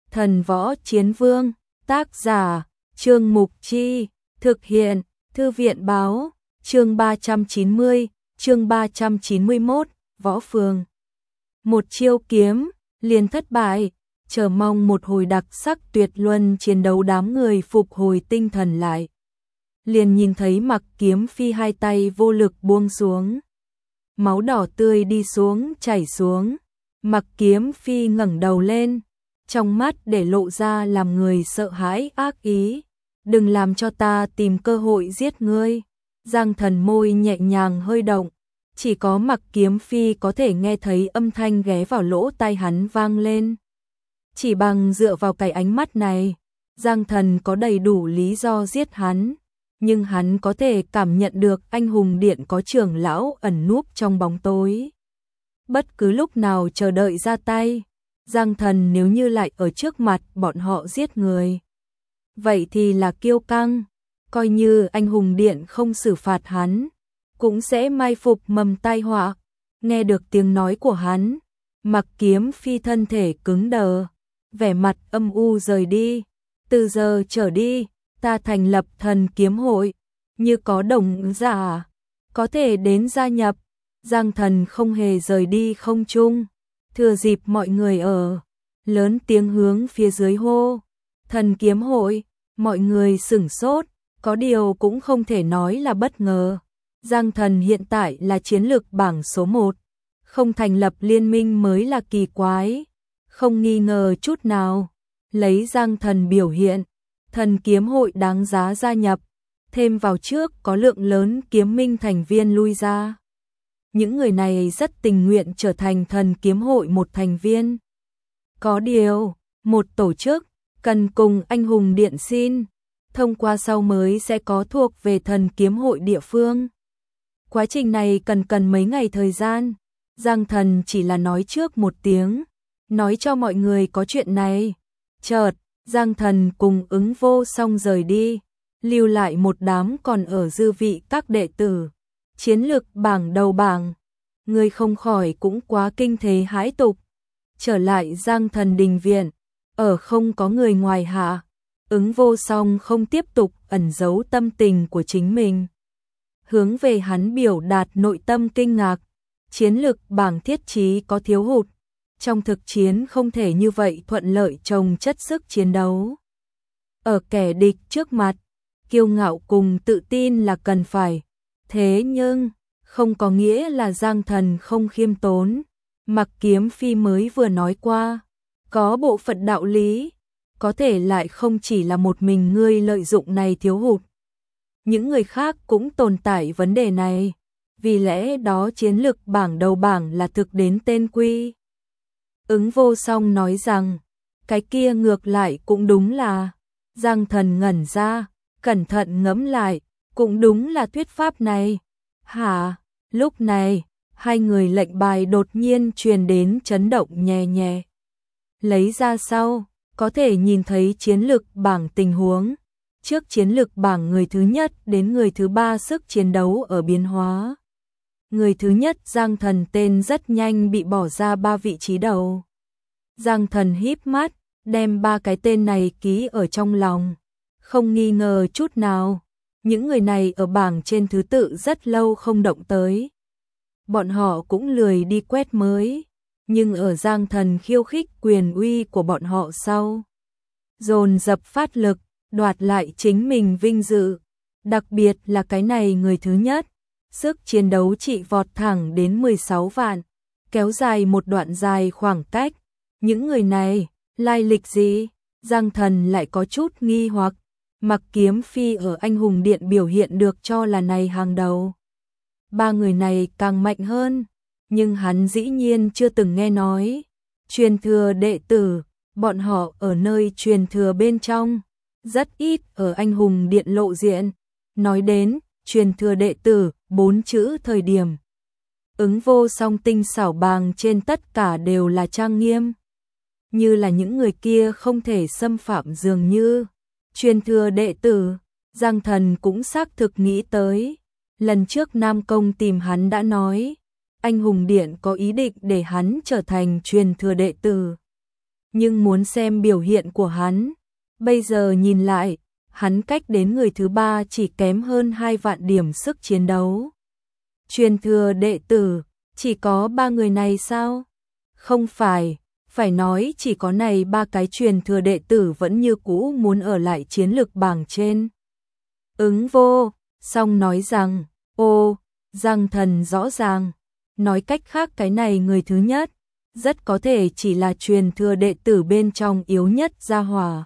Thần Võ Chiến Vương, tác giả, Trương Mục Chi, thực hiện, Thư viện báo, chương 390, chương 391, Võ Phường. Một chiêu kiếm, liền thất bại, chờ mong một hồi đặc sắc tuyệt luân chiến đấu đám người phục hồi tinh thần lại. Liền nhìn thấy Mặc Kiếm Phi hai tay vô lực buông xuống. Máu đỏ tươi đi xuống chảy xuống, Mặc Kiếm Phi ngẩng đầu lên, trong mắt để lộ ra làm người sợ hãi ác ý. Đừng làm cho ta tìm cơ hội giết ngươi. Giang Thần môi nhẹ nhàng hơi động, chỉ có Mặc Kiếm Phi có thể nghe thấy âm thanh ghé vào lỗ tai hắn vang lên. Chỉ bằng dựa vào cái ánh mắt này, Giang Thần có đầy đủ lý do giết hắn, nhưng hắn có thể cảm nhận được anh hùng điện có trưởng lão ẩn núp trong bóng tối. Bất cứ lúc nào chờ đợi ra tay, Giang Thần nếu như lại ở trước mặt bọn họ giết người, vậy thì là kiêu căng, coi như anh hùng điện không xử phạt hắn, cũng sẽ mai phục mầm tai họa. Nghe được tiếng nói của hắn, Mặc Kiếm Phi thân thể cứng đờ, vẻ mặt âm u rời đi. Từ giờ trở đi, ta thành lập Thần Kiếm Hội, như có đồng giả có thể đến gia nhập. Giang Thần không hề rời đi không trung, thừa dịp mọi người ở, lớn tiếng hướng phía dưới hô, Thần Kiếm Hội. Mọi người sửng sốt, có điều cũng không thể nói là bất ngờ. Giang Thần hiện tại là chiến lược bảng số 1, không thành lập liên minh mới là kỳ quái, không nghi ngờ chút nào. Lấy Giang Thần biểu hiện, Thần Kiếm Hội đáng giá gia nhập, thêm vào trước có lượng lớn kiếm minh thành viên lui ra. Những người này rất tình nguyện trở thành Thần Kiếm Hội một thành viên. Có điều, một tổ chức cần cùng anh hùng điện xin thông qua sau mới sẽ có thuộc về Thần Kiếm Hội địa phương. Quá trình này cần mấy ngày thời gian. Giang Thần chỉ là nói trước một tiếng, nói cho mọi người có chuyện này. Chợt, Giang Thần cùng Ứng Vô Song rời đi, lưu lại một đám còn ở dư vị các đệ tử. Chiến lược bảng đầu bảng, người không khỏi cũng quá kinh thế hãi tục. Trở lại Giang Thần đình viện, ở không có người ngoài hạ, Ứng Vô Song không tiếp tục ẩn giấu tâm tình của chính mình. Hướng về hắn biểu đạt nội tâm kinh ngạc, chiến lược bảng thiết trí có thiếu hụt, trong thực chiến không thể như vậy thuận lợi trồng chất sức chiến đấu. Ở kẻ địch trước mặt, kiêu ngạo cùng tự tin là cần phải, thế nhưng không có nghĩa là Giang Thần không khiêm tốn. Mặc Kiếm Phi mới vừa nói qua, có bộ phận đạo lý, có thể lại không chỉ là một mình ngươi lợi dụng này thiếu hụt. Những người khác cũng tồn tại vấn đề này, vì lẽ đó chiến lược bảng đầu bảng là thực đến tên quy. Ứng Vô Song nói rằng, cái kia ngược lại cũng đúng là. Giang Thần ngẩn ra, cẩn thận ngẫm lại, cũng đúng là thuyết pháp này. Hả? Lúc này, hai người lệnh bài đột nhiên truyền đến chấn động nhẹ nhẹ. Lấy ra sau, có thể nhìn thấy chiến lược bảng tình huống. Trước chiến lược bảng người thứ nhất đến người thứ ba sức chiến đấu ở biến hóa. Người thứ nhất Giang Thần tên rất nhanh bị bỏ ra 3 vị trí đầu. Giang Thần híp mắt, đem 3 cái tên này ký ở trong lòng. Không nghi ngờ chút nào, những người này ở bảng trên thứ tự rất lâu không động tới. Bọn họ cũng lười đi quét mới, nhưng ở Giang Thần khiêu khích quyền uy của bọn họ sau, dồn dập phát lực, đoạt lại chính mình vinh dự. Đặc biệt là cái này người thứ nhất, sức chiến đấu trị vọt thẳng đến 16 vạn, kéo dài một đoạn dài khoảng cách. Những người này, lai lịch gì? Giang Thần lại có chút nghi hoặc. Mặc Kiếm Phi ở anh hùng điện biểu hiện được cho là này hàng đầu. 3 người này càng mạnh hơn, nhưng hắn dĩ nhiên chưa từng nghe nói. Truyền thừa đệ tử, bọn họ ở nơi truyền thừa bên trong, rất ít ở anh hùng điện lộ diện. Nói đến truyền thừa đệ tử, 4 chữ thời điểm, Ứng Vô Song tinh xảo bàng trên tất cả đều là trang nghiêm, như là những người kia không thể xâm phạm dường như. Truyền thừa đệ tử, Giang Thần cũng xác thực nghĩ tới. Lần trước Nam Công tìm hắn đã nói, anh hùng điện có ý định để hắn trở thành truyền thừa đệ tử. nhưng muốn xem biểu hiện của hắn. Bây giờ nhìn lại, hắn cách đến người thứ 3 chỉ kém hơn 2 vạn điểm sức chiến đấu. Truyền thừa đệ tử, chỉ có 3 người này sao? Không phải, phải nói chỉ có này 3 cái truyền thừa đệ tử vẫn như cũ muốn ở lại chiến lực bảng trên. Ứng Vô, song nói rằng, Giang Thần rõ ràng, nói cách khác cái này người thứ nhất, rất có thể chỉ là truyền thừa đệ tử bên trong yếu nhất gia hỏa.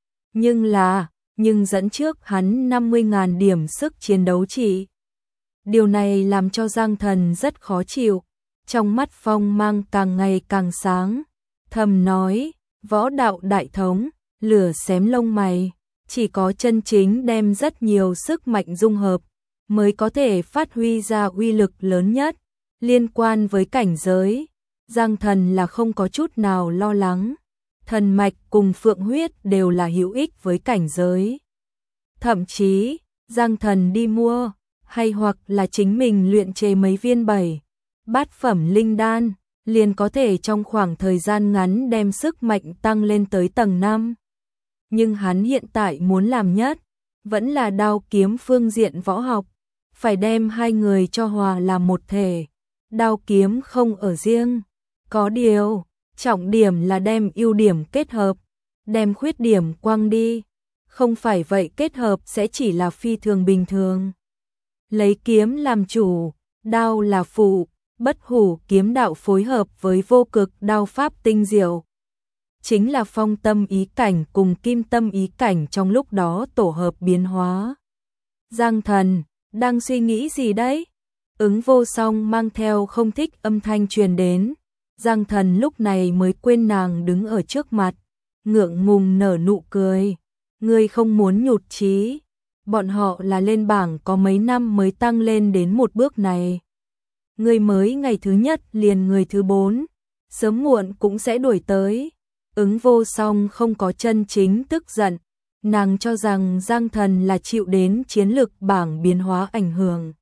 Nhưng dẫn trước hắn 50.000 điểm sức chiến đấu chỉ. Điều này làm cho Giang Thần rất khó chịu, trong mắt phong mang càng ngày càng sáng, thầm nói, võ đạo đại thống, lửa xém lông mày, chỉ có chân chính đem rất nhiều sức mạnh dung hợp, mới có thể phát huy ra uy lực lớn nhất. Liên quan với cảnh giới, Giang Thần là không có chút nào lo lắng, thần mạch cùng phượng huyết đều là hữu ích với cảnh giới. Thậm chí, Giang Thần đi mua, hay hoặc là chính mình luyện chế mấy viên 7 bát phẩm linh đan, liền có thể trong khoảng thời gian ngắn đem sức mạnh tăng lên tới tầng 5. Nhưng hắn hiện tại muốn làm nhất, vẫn là đao kiếm phương diện võ học, phải đem hai người cho hòa làm một thể. Đao kiếm không ở riêng, có điều, trọng điểm là đem ưu điểm kết hợp, đem khuyết điểm quăng đi, không phải vậy kết hợp sẽ chỉ là phi thường bình thường. Lấy kiếm làm chủ, đao là phụ, bất hủ kiếm đạo phối hợp với vô cực đao pháp tinh diệu. Chính là phong tâm ý cảnh cùng kim tâm ý cảnh trong lúc đó tổ hợp biến hóa. Giang Thần, đang suy nghĩ gì đấy? Ứng Vô Song mang theo không thích âm thanh truyền đến. Giang Thần lúc này mới quên nàng đứng ở trước mặt, ngượng ngùng nở nụ cười. Ngươi không muốn nhụt chí, bọn họ là lên bảng có mấy năm mới tăng lên đến một bước này. Ngươi mới ngày thứ nhất liền người thứ 4, sớm muộn cũng sẽ đuổi tới. Ứng Vô Song không có chân chính tức giận, nàng cho rằng Giang Thần là chịu đến chiến lực bảng biến hóa ảnh hưởng.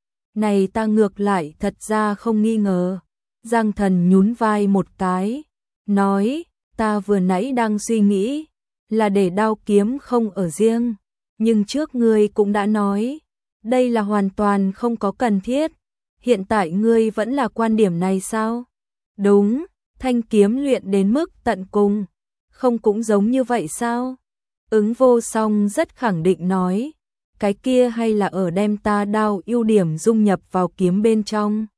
Này ta ngược lại thật ra không nghi ngờ. Giang Thần nhún vai một cái, nói, ta vừa nãy đang suy nghĩ, là để đao kiếm không ở riêng, nhưng trước ngươi cũng đã nói, đây là hoàn toàn không có cần thiết. Hiện tại ngươi vẫn là quan điểm này sao? Đúng, thanh kiếm luyện đến mức tận cùng, không cũng giống như vậy sao? Ứng Vô Song rất khẳng định nói, cái kia hay là ở đem ta đao ưu điểm dung nhập vào kiếm bên trong.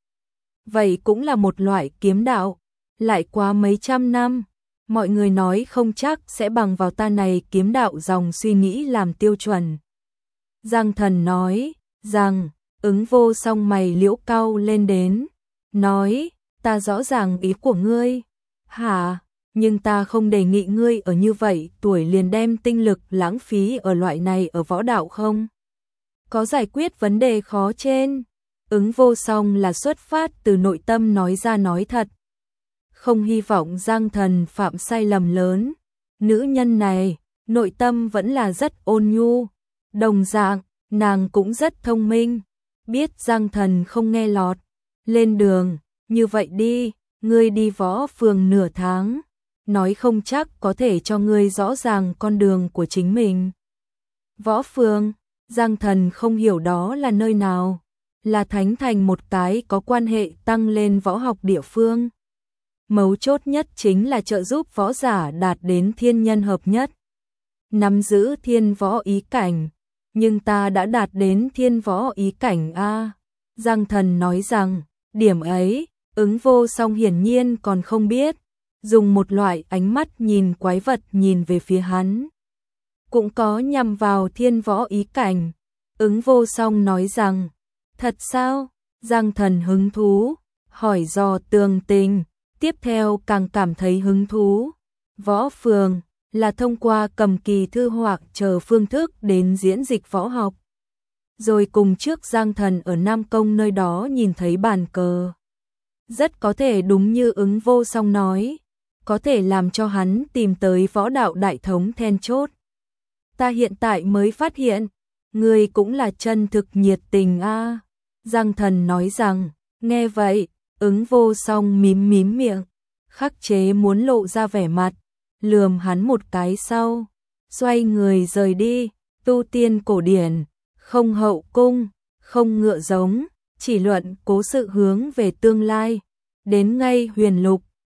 Vậy cũng là một loại kiếm đạo, lại qua mấy trăm năm, mọi người nói không chắc sẽ bằng vào ta này kiếm đạo dòng suy nghĩ làm tiêu chuẩn. Giang Thần nói rằng, Ứng Vô Song mày liễu cau lên đến, nói, ta rõ ràng ý của ngươi. Hả? Nhưng ta không đề nghị ngươi ở như vậy tuổi liền đem tinh lực lãng phí ở loại này ở võ đạo không? Có giải quyết vấn đề khó trên. Ứng Vô Song là xuất phát từ nội tâm nói ra nói thật. Không hy vọng Giang Thần phạm sai lầm lớn. Nữ nhân này, nội tâm vẫn là rất ôn nhu. Đồng dạng, nàng cũng rất thông minh. Biết Giang Thần không nghe lọt. Lên đường, như vậy đi, ngươi đi võ phường nửa tháng. Nói không chắc có thể cho ngươi rõ ràng con đường của chính mình. Võ phường, Giang Thần không hiểu đó là nơi nào. Là Thánh Thành một cái có quan hệ tăng lên võ học địa phương. Mấu chốt nhất chính là trợ giúp võ giả đạt đến thiên nhân hợp nhất. Nắm giữ thiên võ ý cảnh. Nhưng ta đã đạt đến thiên võ ý cảnh a. Giang Thần nói rằng, điểm ấy, Ứng Vô Song hiển nhiên còn không biết. Dùng một loại ánh mắt nhìn quái vật nhìn về phía hắn. Cũng có nhằm vào thiên võ ý cảnh. Ứng Vô Song nói rằng, thật sao? Giang Thần hứng thú, hỏi dò tường tình, tiếp theo càng cảm thấy hứng thú. Võ phường là thông qua cầm kỳ thư hoặc chờ phương thức đến diễn dịch võ học. Rồi cùng trước Giang Thần ở Nam Công nơi đó nhìn thấy bàn cờ. Rất có thể đúng như Ứng Vô Song nói, có thể làm cho hắn tìm tới võ đạo đại thống then chốt. Ta hiện tại mới phát hiện, ngươi cũng là chân thực nhiệt tình a. Giang Thần nói rằng, nghe vậy, Ứng Vô Song mím miệng, khắc chế muốn lộ ra vẻ mặt, lườm hắn một cái sau, xoay người rời đi. Tu tiên cổ điển, không hậu cung, không ngựa giống, chỉ luận cố sự hướng về tương lai. Đến ngay huyền lục,